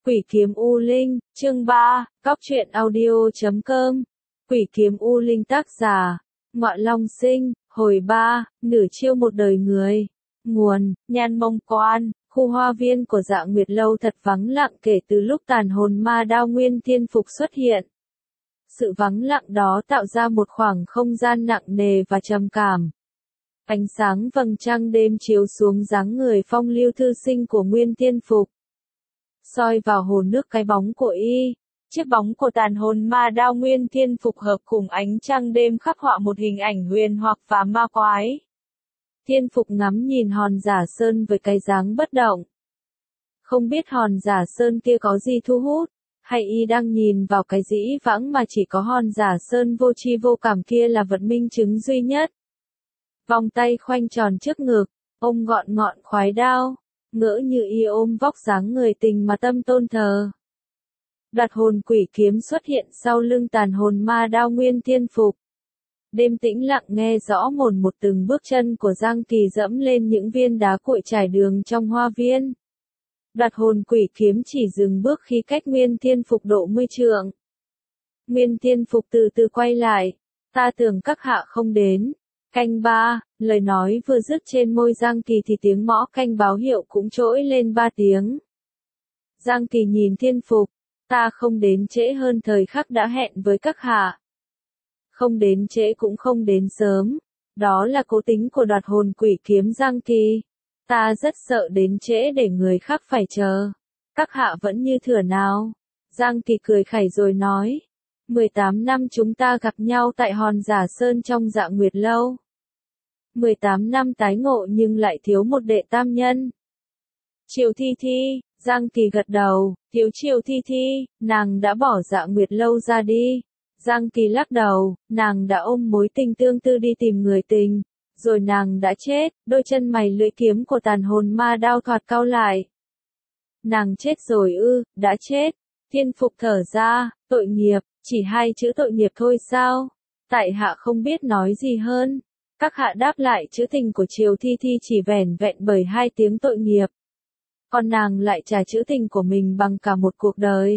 Quỷ kiếm U Linh, chương 3, Góc truyện audio.com. Quỷ kiếm U Linh tác giả, Ngọa Long Sinh, hồi 3, nửa chiêu một đời người. Nguồn, Nhan Mông Quan, khu hoa viên của Dạ Nguyệt Lâu thật vắng lặng kể từ lúc tàn hồn ma đao nguyên thiên phục xuất hiện. Sự vắng lặng đó tạo ra một khoảng không gian nặng nề và trầm cảm. Ánh sáng vầng trăng đêm chiếu xuống dáng người phong lưu thư sinh của nguyên thiên phục, soi vào hồ nước cái bóng của y. Chiếc bóng của tàn hồn ma đao nguyên thiên phục hợp cùng ánh trăng đêm khắc họa một hình ảnh huyền hoặc và ma quái. Thiên phục ngắm nhìn hòn giả sơn với cái dáng bất động. Không biết hòn giả sơn kia có gì thu hút, hay y đang nhìn vào cái dĩ vãng mà chỉ có hòn giả sơn vô tri vô cảm kia là vật minh chứng duy nhất. Vòng tay khoanh tròn trước ngực, ôm gọn ngọn khoái đao, ngỡ như y ôm vóc dáng người tình mà tâm tôn thờ. Đoạt hồn quỷ kiếm xuất hiện sau lưng tàn hồn ma đao nguyên thiên phục. Đêm tĩnh lặng nghe rõ mồn một từng bước chân của Giang Kỳ dẫm lên những viên đá cuội trải đường trong hoa viên. Đoạt hồn quỷ kiếm chỉ dừng bước khi cách nguyên thiên phục độ 10 trượng. Nguyên thiên phục từ từ quay lại, ta tưởng các hạ không đến. Canh ba, lời nói vừa dứt trên môi Giang Kỳ thì tiếng mõ canh báo hiệu cũng trỗi lên 3 tiếng. Giang Kỳ nhìn thiên phục, ta không đến trễ hơn thời khắc đã hẹn với các hạ. Không đến trễ cũng không đến sớm, đó là cố tính của đoạt hồn quỷ kiếm Giang Kỳ. Ta rất sợ đến trễ để người khác phải chờ. Các hạ vẫn như thửa nào. Giang Kỳ cười khẩy rồi nói, 18 năm chúng ta gặp nhau tại hòn giả sơn trong Dạ Nguyệt Lâu. 18 năm tái ngộ nhưng lại thiếu một đệ tam nhân. Triều Thi Thi, Giang Kỳ gật đầu, thiếu Triều Thi Thi, nàng đã bỏ Dạ Nguyệt Lâu ra đi. Giang Kỳ lắc đầu, nàng đã ôm mối tình tương tư đi tìm người tình, rồi nàng đã chết. Đôi chân mày lưỡi kiếm của tàn hồn ma đao thoạt cau lại. Nàng chết rồi ư, đã chết. Thiên phục thở ra, tội nghiệp, chỉ 2 chữ tội nghiệp thôi sao? Tại hạ không biết nói gì hơn. Các hạ đáp lại chữ tình của Triều Thi Thi chỉ vẻn vẹn bởi 2 tiếng tội nghiệp. Còn nàng lại trả chữ tình của mình bằng cả một cuộc đời.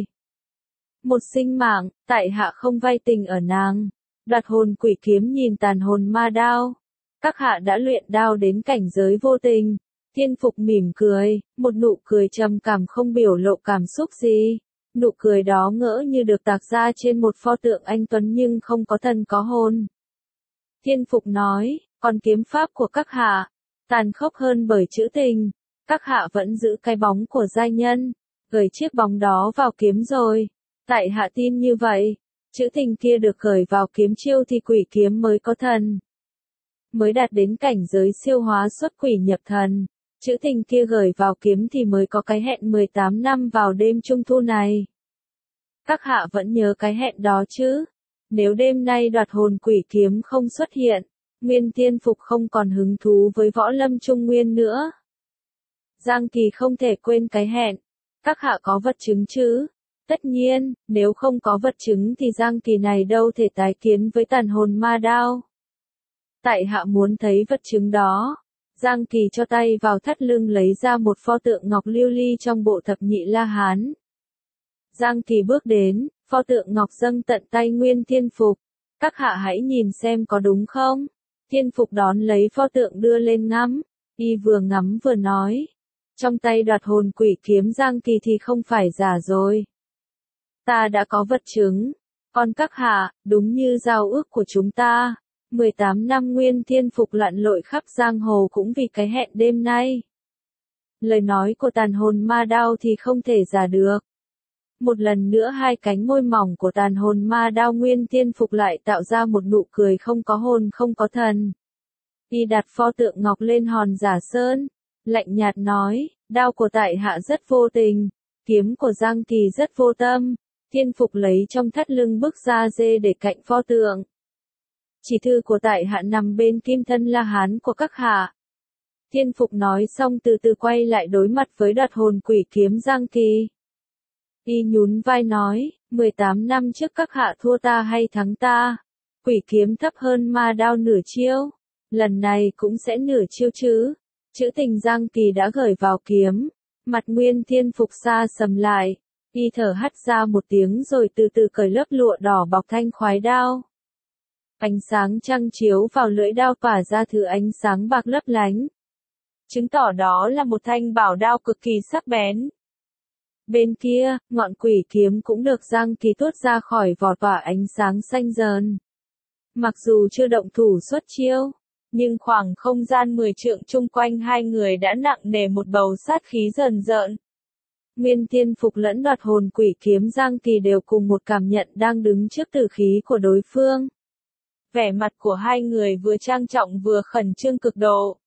Một sinh mạng, tại hạ không vay tình ở nàng. Đoạt hồn quỷ kiếm nhìn tàn hồn ma đao. Các hạ đã luyện đao đến cảnh giới vô tình. Thiên phục mỉm cười, một nụ cười trầm cảm không biểu lộ cảm xúc gì. Nụ cười đó ngỡ như được tạc ra trên một pho tượng anh tuấn nhưng không có thân có hồn. Thiên phục nói, còn kiếm pháp của các hạ, tàn khốc hơn bởi chữ tình. Các hạ vẫn giữ cái bóng của giai nhân, gửi chiếc bóng đó vào kiếm rồi. Tại hạ tin như vậy, chữ tình kia được gửi vào kiếm chiêu thì quỷ kiếm mới có thần. Mới đạt đến cảnh giới siêu hóa xuất quỷ nhập thần. Chữ tình kia gửi vào kiếm thì mới có cái hẹn 18 năm vào đêm trung thu này. Các hạ vẫn nhớ cái hẹn đó chứ? Nếu đêm nay đoạt hồn quỷ kiếm không xuất hiện, Nguyên Thiên Phục không còn hứng thú với võ lâm trung nguyên nữa. Giang Kỳ không thể quên cái hẹn. Các hạ có vật chứng chứ? Tất nhiên, nếu không có vật chứng thì Giang Kỳ này đâu thể tái kiến với tàn hồn ma đao. Tại hạ muốn thấy vật chứng đó. Giang Kỳ cho tay vào thắt lưng lấy ra một pho tượng ngọc lưu ly trong bộ thập nhị La Hán. Giang Kỳ bước đến, pho tượng ngọc dâng tận tay Nguyên Thiên Phục. Các hạ hãy nhìn xem có đúng không? Thiên Phục đón lấy pho tượng đưa lên ngắm. Y vừa ngắm vừa nói. Trong tay đoạt hồn quỷ kiếm Giang Kỳ thì không phải giả rồi. Ta đã có vật chứng. Còn các hạ, đúng như giao ước của chúng ta. 18 năm Nguyên Thiên Phục lặn lội khắp giang hồ cũng vì cái hẹn đêm nay. Lời nói của tàn hồn ma đao thì không thể giả được. Một lần nữa 2 cánh môi mỏng của tàn hồn ma đao Nguyên Thiên Phục lại tạo ra một nụ cười không có hồn không có thần. Y đặt pho tượng ngọc lên hòn giả sơn, lạnh nhạt nói, đao của tại hạ rất vô tình, kiếm của Giang Kỳ rất vô tâm. Thiên Phục lấy trong thắt lưng bức da dê để cạnh pho tượng. Chỉ thư của tại hạ nằm bên kim thân La Hán của các hạ. Thiên Phục nói xong từ từ quay lại đối mặt với đoạt hồn quỷ kiếm Giang Kỳ. Y nhún vai nói, 18 năm trước các hạ thua ta hay thắng ta? Quỷ kiếm thấp hơn ma đao nửa chiêu. Lần này cũng sẽ nửa chiêu chứ. Chữ tình Giang Kỳ đã gửi vào kiếm. Mặt Nguyên Thiên Phục xa sầm lại. Y thở hắt ra một tiếng rồi từ từ cởi lớp lụa đỏ bọc thanh khoái đao. Ánh sáng trăng chiếu vào lưỡi đao tỏa ra thứ ánh sáng bạc lấp lánh, chứng tỏ đó là một thanh bảo đao cực kỳ sắc bén. Bên kia, ngọn quỷ kiếm cũng được Giang Kỳ tuốt ra khỏi vỏ tỏa ánh sáng xanh dờn. Mặc dù chưa động thủ xuất chiêu, nhưng khoảng không gian 10 trượng chung quanh hai người đã nặng nề một bầu sát khí rờn rợn. Nguyên Thiên Phục lẫn Đoạt Hồn Quỷ Kiếm Giang Kỳ đều cùng một cảm nhận đang đứng trước tử khí của đối phương. Vẻ mặt của hai người vừa trang trọng vừa khẩn trương cực độ.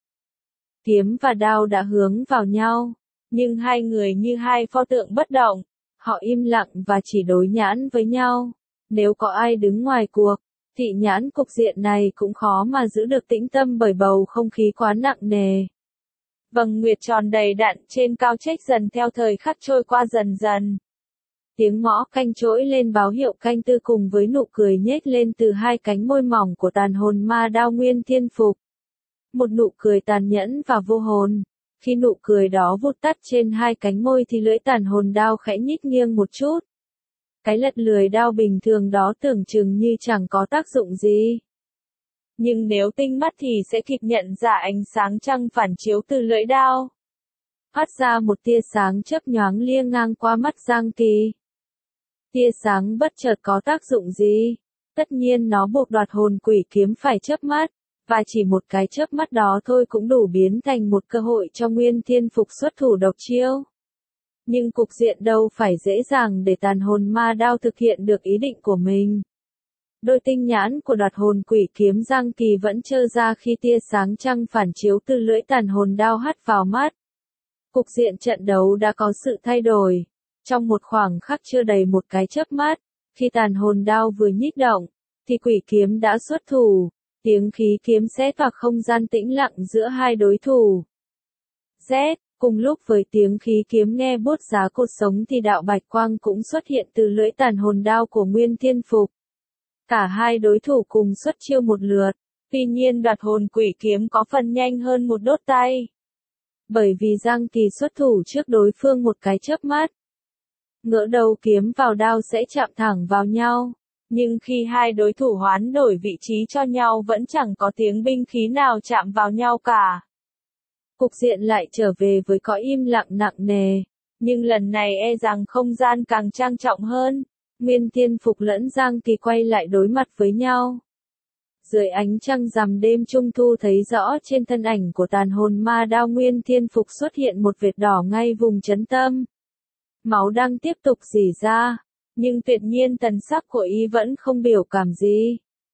Kiếm và đao đã hướng vào nhau, nhưng hai người như hai pho tượng bất động, họ im lặng và chỉ đối nhãn với nhau. Nếu có ai đứng ngoài cuộc, thì nhãn cục diện này cũng khó mà giữ được tĩnh tâm bởi bầu không khí quá nặng nề. Vầng nguyệt tròn đầy đặn trên cao chếch dần theo thời khắc trôi qua dần dần. Tiếng mõ canh trỗi lên báo hiệu canh tư cùng với nụ cười nhếch lên từ hai cánh môi mỏng của tàn hồn ma đao Nguyên Thiên Phục. Một nụ cười tàn nhẫn và vô hồn. Khi nụ cười đó vụt tắt trên hai cánh môi thì lưỡi tàn hồn đao khẽ nhích nghiêng một chút. Cái lật lười đao bình thường đó tưởng chừng như chẳng có tác dụng gì. Nhưng nếu tinh mắt thì sẽ kịp nhận ra ánh sáng trăng phản chiếu từ lưỡi đao. Phát ra một tia sáng chớp nhoáng liêng ngang qua mắt Giang Kỳ. Tia sáng bất chợt có tác dụng gì? Tất nhiên nó buộc Đoạt Hồn Quỷ Kiếm phải chớp mắt, và chỉ một cái chớp mắt đó thôi cũng đủ biến thành một cơ hội cho Nguyên Thiên Phục xuất thủ độc chiêu. Nhưng cục diện đâu phải dễ dàng để tàn hồn ma đao thực hiện được ý định của mình. Đôi tinh nhãn của Đoạt Hồn Quỷ Kiếm Giang Kỳ vẫn trơ ra khi tia sáng trăng phản chiếu từ lưỡi tàn hồn đao hắt vào mắt. Cục diện trận đấu đã có sự thay đổi. Trong một khoảng khắc chưa đầy một cái chớp mắt, khi tàn hồn đao vừa nhích động, thì quỷ kiếm đã xuất thủ. Tiếng khí kiếm xé toạc không gian tĩnh lặng giữa hai đối thủ. Rét, cùng lúc với tiếng khí kiếm nghe buốt giá cột sống thì đạo bạch quang cũng xuất hiện từ lưỡi tàn hồn đao của Nguyên Thiên Phục. Cả hai đối thủ cùng xuất chiêu một lượt, tuy nhiên Đoạt Hồn Quỷ Kiếm có phần nhanh hơn một đốt tay. Bởi vì Giang Kỳ xuất thủ trước đối phương một cái chớp mắt. Ngỡ đầu kiếm vào đao sẽ chạm thẳng vào nhau, nhưng khi hai đối thủ hoán đổi vị trí cho nhau vẫn chẳng có tiếng binh khí nào chạm vào nhau cả. Cục diện lại trở về với cõi im lặng nặng nề, nhưng lần này e rằng không gian càng trang trọng hơn. Nguyên Thiên Phục lẫn Giang Kỳ quay lại đối mặt với nhau. Dưới ánh trăng rằm đêm trung thu thấy rõ trên thân ảnh của tàn hồn ma đao Nguyên Thiên Phục xuất hiện một vệt đỏ ngay vùng chấn tâm. Máu đang tiếp tục rỉ ra, nhưng tuyệt nhiên thần sắc của y vẫn không biểu cảm gì.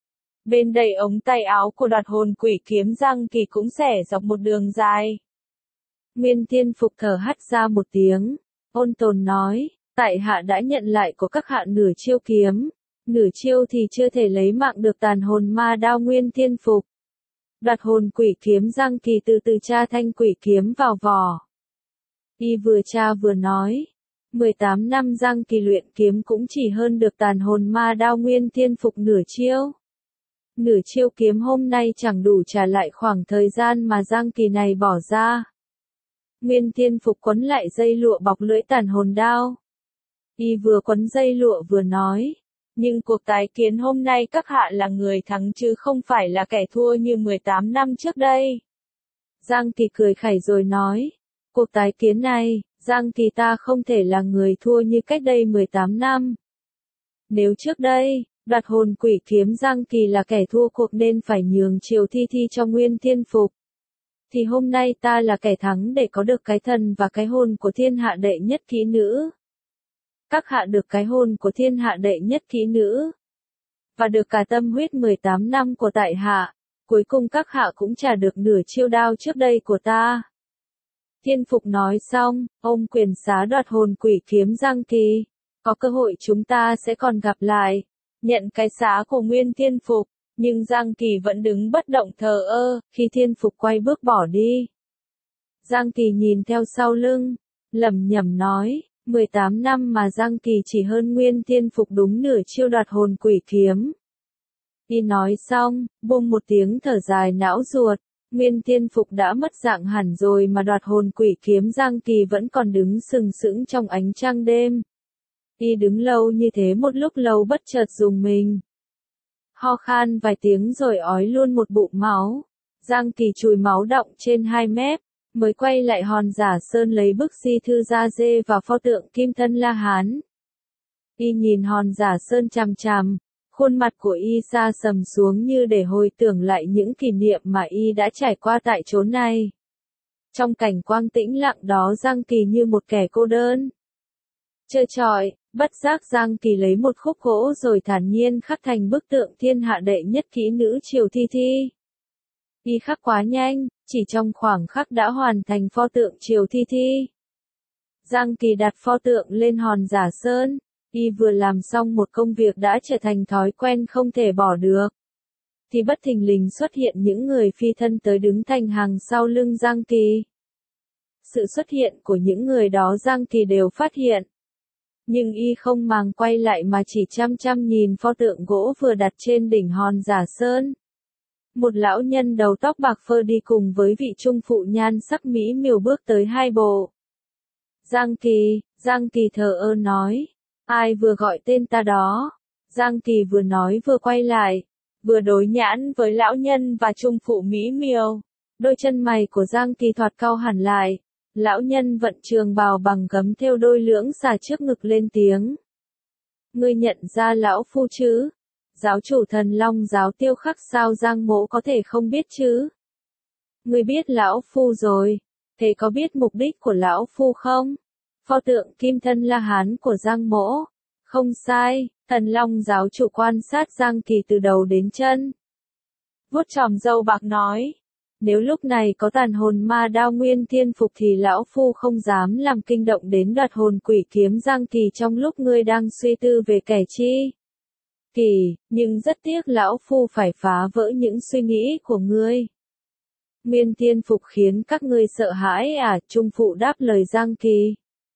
Bên đầy ống tay áo của Đoạt Hồn Quỷ Kiếm Giang Kỳ cũng xẻ dọc một đường dài. Nguyên Thiên Phục thở hắt ra một tiếng, ôn tồn nói, tại hạ đã nhận lại của các hạ nửa chiêu kiếm, nửa chiêu thì chưa thể lấy mạng được tàn hồn ma đao Nguyên Thiên Phục. Đoạt Hồn Quỷ Kiếm Giang Kỳ từ từ tra thanh quỷ kiếm vào vỏ. Y vừa tra vừa nói, 18 năm Giang Kỳ luyện kiếm cũng chỉ hơn được tàn hồn ma đao Nguyên Thiên Phục nửa chiêu. Nửa chiêu kiếm hôm nay chẳng đủ trả lại khoảng thời gian mà Giang Kỳ này bỏ ra. Nguyên Thiên Phục quấn lại dây lụa bọc lưỡi tàn hồn đao. Y vừa quấn dây lụa vừa nói, nhưng cuộc tái kiến hôm nay các hạ là người thắng chứ không phải là kẻ thua như 18 năm trước đây. Giang Kỳ cười khẩy rồi nói, cuộc tái kiến này, Giang Kỳ ta không thể là người thua như cách đây 18 năm. Nếu trước đây, Đoạt Hồn Quỷ Kiếm Giang Kỳ là kẻ thua cuộc nên phải nhường chiều thi thi cho Nguyên Thiên Phục, thì hôm nay ta là kẻ thắng để có được cái thần và cái hồn của thiên hạ đệ nhất kỹ nữ. Các hạ được cái hồn của thiên hạ đệ nhất kỹ nữ, và được cả tâm huyết 18 năm của tại hạ, cuối cùng các hạ cũng trả được nửa chiêu đao trước đây của ta. Thiên Phục nói xong, ôm quyền xá Đoạt Hồn Quỷ Kiếm Giang Kỳ, có cơ hội chúng ta sẽ còn gặp lại. Nhận cái xá của Nguyên Thiên Phục, nhưng Giang Kỳ vẫn đứng bất động thờ ơ, khi Thiên Phục quay bước bỏ đi. Giang Kỳ nhìn theo sau lưng, lẩm nhẩm nói, 18 năm mà Giang Kỳ chỉ hơn Nguyên Thiên Phục đúng nửa chiêu Đoạt Hồn Quỷ Kiếm. Y nói xong, buông một tiếng thở dài não ruột, Nguyên Thiên Phục đã mất dạng hẳn rồi mà Đoạt Hồn Quỷ Kiếm Giang Kỳ vẫn còn đứng sừng sững trong ánh trăng đêm. Y đứng lâu như thế một lúc lâu bất chợt rùng mình. Ho khan vài tiếng rồi ói luôn một bụng máu. Giang Kỳ chùi máu đọng trên hai mép, mới quay lại Hòn Giả Sơn lấy bức di thư ra dê vào pho tượng Kim Thân La Hán. Y nhìn Hòn Giả Sơn chằm chằm, khuôn mặt của Y sa sầm xuống như để hồi tưởng lại những kỷ niệm mà Y đã trải qua tại chốn này. Trong cảnh quang tĩnh lặng đó Giang Kỳ như một kẻ cô đơn. Trơ trọi, bất giác Giang Kỳ lấy một khúc gỗ rồi thản nhiên khắc thành bức tượng thiên hạ đệ nhất kỹ nữ Triều Thi Thi. Y khắc quá nhanh, chỉ trong khoảng khắc đã hoàn thành pho tượng Triều Thi Thi. Giang Kỳ đặt pho tượng lên Hòn Giả Sơn, Y vừa làm xong một công việc đã trở thành thói quen không thể bỏ được. Thì bất thình lình xuất hiện những người phi thân tới đứng thành hàng sau lưng Giang Kỳ. Sự xuất hiện của những người đó Giang Kỳ đều phát hiện. Nhưng Y không màng quay lại mà chỉ chăm chăm nhìn pho tượng gỗ vừa đặt trên đỉnh Hòn Giả Sơn. Một lão nhân đầu tóc bạc phơ đi cùng với vị trung phụ nhan sắc mỹ miều bước tới hai bộ. Giang Kỳ thờ ơ nói, ai vừa gọi tên ta đó? Giang Kỳ vừa nói vừa quay lại, vừa đối nhãn với lão nhân và trung phụ mỹ miều. Đôi chân mày của Giang Kỳ thoạt cau hẳn lại. Lão nhân vận trường bào bằng gấm thêu đôi lưỡng xà trước ngực lên tiếng. Ngươi nhận ra lão phu chứ? Giáo chủ Thần Long giáo Tiêu Khắc sao Giang Mỗ có thể không biết chứ? Ngươi biết lão phu rồi, thế có biết mục đích của lão phu không? Pho tượng Kim Thân La Hán của Giang Mỗ. Không sai, Thần Long giáo chủ quan sát Giang Kỳ từ đầu đến chân. Vuốt chòm râu bạc nói. Nếu lúc này có tàn hồn ma đao nguyên thiên phục thì lão phu không dám làm kinh động đến đoạt hồn quỷ kiếm Giang Kỳ trong lúc ngươi đang suy tư về kẻ chi. Kỳ, nhưng rất tiếc lão phu phải phá vỡ những suy nghĩ của ngươi. Nguyên thiên phục khiến các ngươi sợ hãi à? Trung phụ đáp lời Giang Kỳ.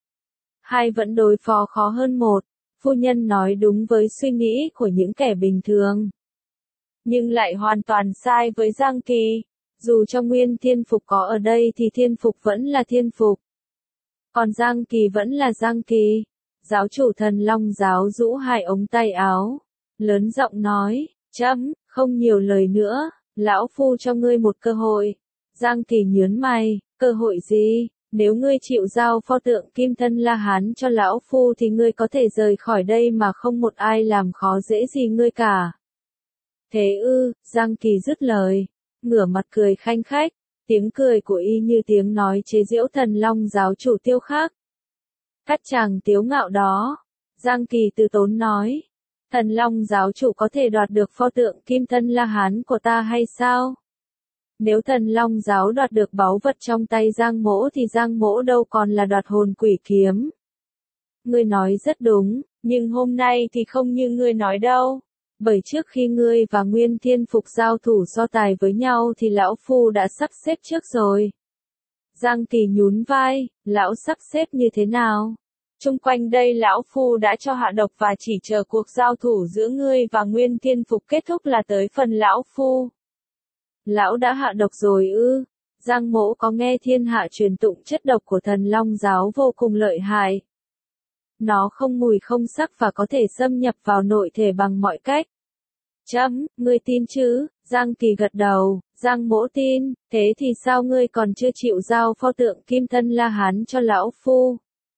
Hai vẫn đối phó khó hơn một, phu nhân nói đúng với suy nghĩ của những kẻ bình thường. Nhưng lại hoàn toàn sai với Giang Kỳ. Dù cho Nguyên Thiên Phục có ở đây thì Thiên Phục vẫn là Thiên Phục. Còn Giang Kỳ vẫn là Giang Kỳ. Giáo chủ Thần Long giáo rũ hai ống tay áo. Lớn giọng nói, không nhiều lời nữa, lão phu cho ngươi một cơ hội. Giang Kỳ nhớn mày, cơ hội gì? Nếu ngươi chịu giao pho tượng Kim Thân La Hán cho lão phu thì ngươi có thể rời khỏi đây mà không một ai làm khó dễ gì ngươi cả. Thế ư? Giang Kỳ dứt lời. Ngửa mặt cười khanh khách, tiếng cười của Y như tiếng nói chế giễu Thần Long giáo chủ Tiêu Khắc. Các chàng tiếu ngạo đó, Giang Kỳ từ tốn nói, Thần Long giáo chủ có thể đoạt được pho tượng Kim Thân La Hán của ta hay sao? Nếu Thần Long giáo đoạt được báu vật trong tay Giang Mỗ thì Giang Mỗ đâu còn là đoạt hồn quỷ kiếm. Ngươi nói rất đúng, nhưng hôm nay thì không như ngươi nói đâu. Bởi trước khi ngươi và Nguyên Thiên Phục giao thủ so tài với nhau thì lão phu đã sắp xếp trước rồi. Giang Kỳ nhún vai, lão sắp xếp như thế nào? Chung quanh đây lão phu đã cho hạ độc và chỉ chờ cuộc giao thủ giữa ngươi và Nguyên Thiên Phục kết thúc là tới phần lão phu. Lão đã hạ độc rồi ư? Giang Mỗ có nghe thiên hạ truyền tụng chất độc của Thần Long giáo vô cùng lợi hại. Nó không mùi không sắc và có thể xâm nhập vào nội thể bằng mọi cách. Ngươi tin chứ? Giang Kỳ gật đầu, Giang Mỗ tin, thế thì sao ngươi còn chưa chịu giao pho tượng Kim Thân La Hán cho lão phu?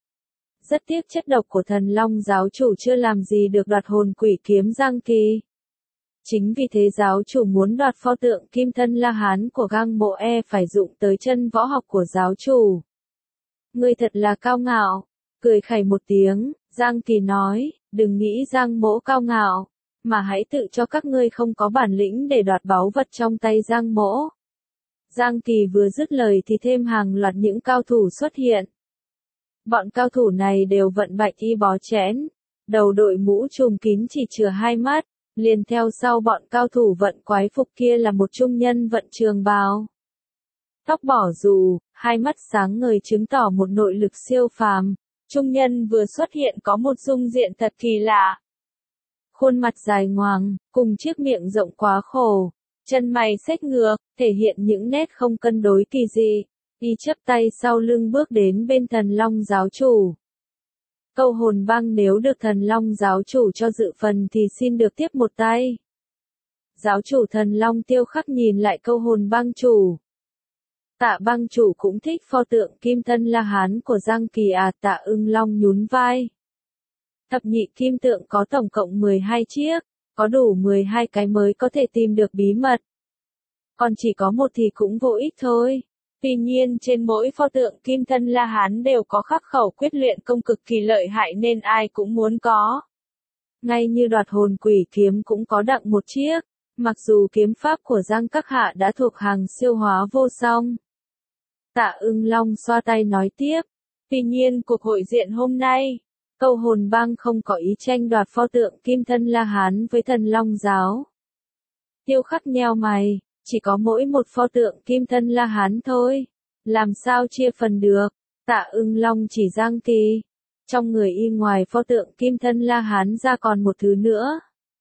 Rất tiếc chất độc của Thần Long giáo chủ chưa làm gì được đoạt hồn quỷ kiếm Giang Kỳ. Chính vì thế giáo chủ muốn đoạt pho tượng Kim Thân La Hán của Giang Mỗ phải dụng tới chân võ học của giáo chủ. Ngươi thật là cao ngạo. Cười khẩy một tiếng, Giang Kỳ nói, đừng nghĩ Giang Mỗ cao ngạo, mà hãy tự cho các ngươi không có bản lĩnh để đoạt báu vật trong tay Giang Mỗ. Giang Kỳ vừa dứt lời thì thêm hàng loạt những cao thủ xuất hiện. Bọn cao thủ này đều vận bạch y bó chén, đầu đội mũ trùm kín chỉ chừa hai mắt, liền theo sau bọn cao thủ vận quái phục kia là một trung nhân vận trường bào. Tóc bỏ dù, hai mắt sáng ngời chứng tỏ một nội lực siêu phàm. Trung nhân vừa xuất hiện có một dung diện thật kỳ lạ. Khuôn mặt dài ngoằng, cùng chiếc miệng rộng quá khổ, chân mày xếch ngược, thể hiện những nét không cân đối kỳ dị. Y chắp tay sau lưng bước đến bên Thần Long giáo chủ. Câu hồn băng nếu được thần long giáo chủ cho dự phần thì xin được tiếp một tay. Giáo chủ thần long Tiêu Khắc nhìn lại câu hồn băng chủ. Tạ băng chủ cũng thích pho tượng kim thân La Hán của Giang Kỳ à? Tạ Ưng Long nhún vai. Thập nhị kim tượng có tổng cộng 12 chiếc, có đủ 12 cái mới có thể tìm được bí mật. Còn chỉ có một thì cũng vô ích thôi. Tuy nhiên trên mỗi pho tượng kim thân La Hán đều có khắc khẩu quyết luyện công cực kỳ lợi hại nên ai cũng muốn có. Ngay như đoạt hồn quỷ kiếm cũng có đặng một chiếc, mặc dù kiếm pháp của Giang các hạ đã thuộc hàng siêu hóa vô song. Tạ Ưng Long xoa tay nói tiếp, tuy nhiên cuộc hội diện hôm nay, câu hồn bang không có ý tranh đoạt pho tượng kim thân La Hán với thần long giáo. Tiêu Khắc nheo mày, chỉ có mỗi một pho tượng kim thân La Hán thôi, làm sao chia phần được? Tạ Ưng Long chỉ Giang Kỳ, trong người y ngoài pho tượng kim thân La Hán ra còn một thứ nữa.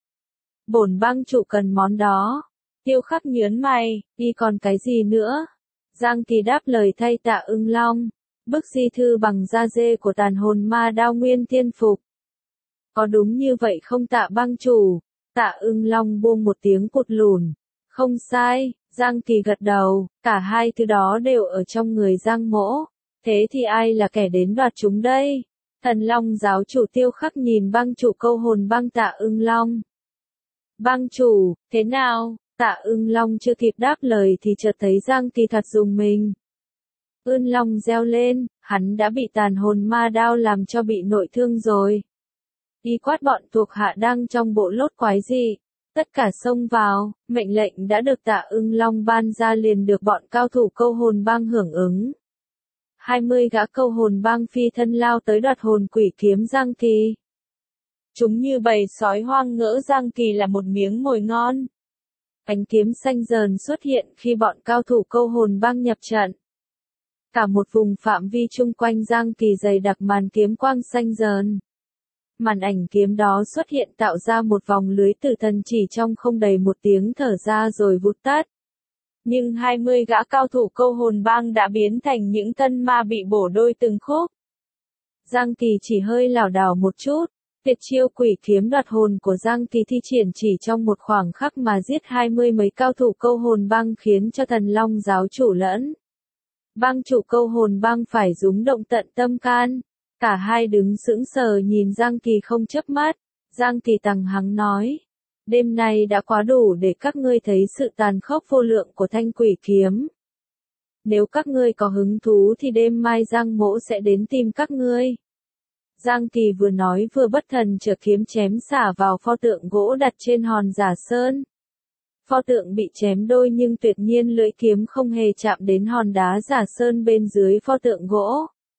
Bổn bang chủ cần món đó. Tiêu Khắc nhớn mày, y còn cái gì nữa? Giang Kỳ đáp lời thay Tạ Ưng Long, bức di thư bằng da dê của tàn hồn ma đao nguyên thiên phục. Có đúng như vậy không Tạ bang chủ? Tạ Ưng Long buông một tiếng cụt lùn. Không sai, Giang Kỳ gật đầu, cả hai thứ đó đều ở trong người Giang Mỗ. Thế thì ai là kẻ đến đoạt chúng đây? Thần Long giáo chủ Tiêu Khắc nhìn bang chủ câu hồn bang Tạ Ưng Long. Bang chủ, thế nào? Tạ Ưng Long chưa kịp đáp lời thì chợt thấy Giang Kỳ thật rùng mình. Ươn Long reo lên, hắn đã bị tàn hồn ma đao làm cho bị nội thương rồi. Y quát bọn thuộc hạ đang trong bộ lốt quái dị. Tất cả xông vào, mệnh lệnh đã được Tạ Ưng Long ban ra liền được bọn cao thủ câu hồn bang hưởng ứng. 20 gã câu hồn bang phi thân lao tới đoạt hồn quỷ kiếm Giang Kỳ. Chúng như bầy sói hoang ngỡ Giang Kỳ là một miếng mồi ngon. Ánh kiếm xanh dờn xuất hiện khi bọn cao thủ câu hồn bang nhập trận. Cả một vùng phạm vi chung quanh Giang Kỳ dày đặc màn kiếm quang xanh dờn. Màn ảnh kiếm đó xuất hiện tạo ra một vòng lưới tử thần chỉ trong không đầy một tiếng thở ra rồi vụt tắt. Nhưng 20 gã cao thủ câu hồn bang đã biến thành những thân ma bị bổ đôi từng khúc. Giang Kỳ chỉ hơi lảo đảo một chút, tuyệt chiêu quỷ kiếm đoạt hồn của Giang Kỳ thi triển chỉ trong một khoảng khắc mà giết 20 mấy cao thủ câu hồn bang khiến cho thần long giáo chủ lẫn bang chủ câu hồn bang phải rúng động tận tâm can. Cả hai đứng sững sờ nhìn Giang Kỳ không chớp mắt. Giang Kỳ tằng hắng nói, đêm nay đã quá đủ để các ngươi thấy sự tàn khốc vô lượng của thanh quỷ kiếm. Nếu các ngươi có hứng thú thì đêm mai Giang Mỗ sẽ đến tìm các ngươi. Giang Kỳ vừa nói vừa bất thần chở kiếm chém xả vào pho tượng gỗ đặt trên hòn giả sơn. Pho tượng bị chém đôi nhưng tuyệt nhiên lưỡi kiếm không hề chạm đến hòn đá giả sơn bên dưới pho tượng gỗ.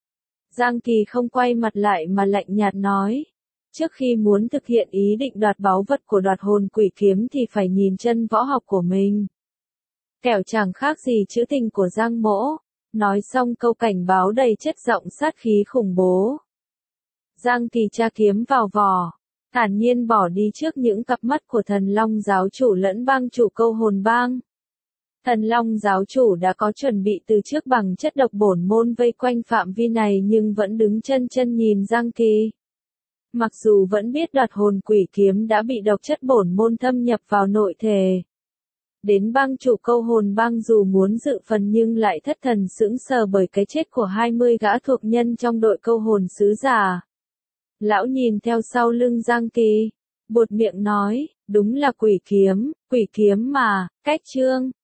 Giang Kỳ không quay mặt lại mà lạnh nhạt nói, trước khi muốn thực hiện ý định đoạt báu vật của đoạt hồn quỷ kiếm thì phải nhìn chân võ học của mình. Kẻo chẳng khác gì chữ tình của Giang Mỗ. Nói xong câu cảnh báo đầy chất giọng sát khí khủng bố. Giang Kỳ tra kiếm vào vỏ, thản nhiên bỏ đi trước những cặp mắt của thần long giáo chủ lẫn bang chủ câu hồn bang. Thần long giáo chủ đã có chuẩn bị từ trước bằng chất độc bổn môn vây quanh phạm vi này nhưng vẫn đứng chân chân nhìn Giang Kỳ. Mặc dù vẫn biết đoạt hồn quỷ kiếm đã bị độc chất bổn môn thâm nhập vào nội thể. Đến bang chủ câu hồn bang dù muốn dự phần nhưng lại thất thần sững sờ bởi cái chết của 20 gã thuộc nhân trong đội câu hồn sứ giả. Lão nhìn theo sau lưng Giang Kỳ, buột miệng nói, đúng là quỷ kiếm mà, cách chương.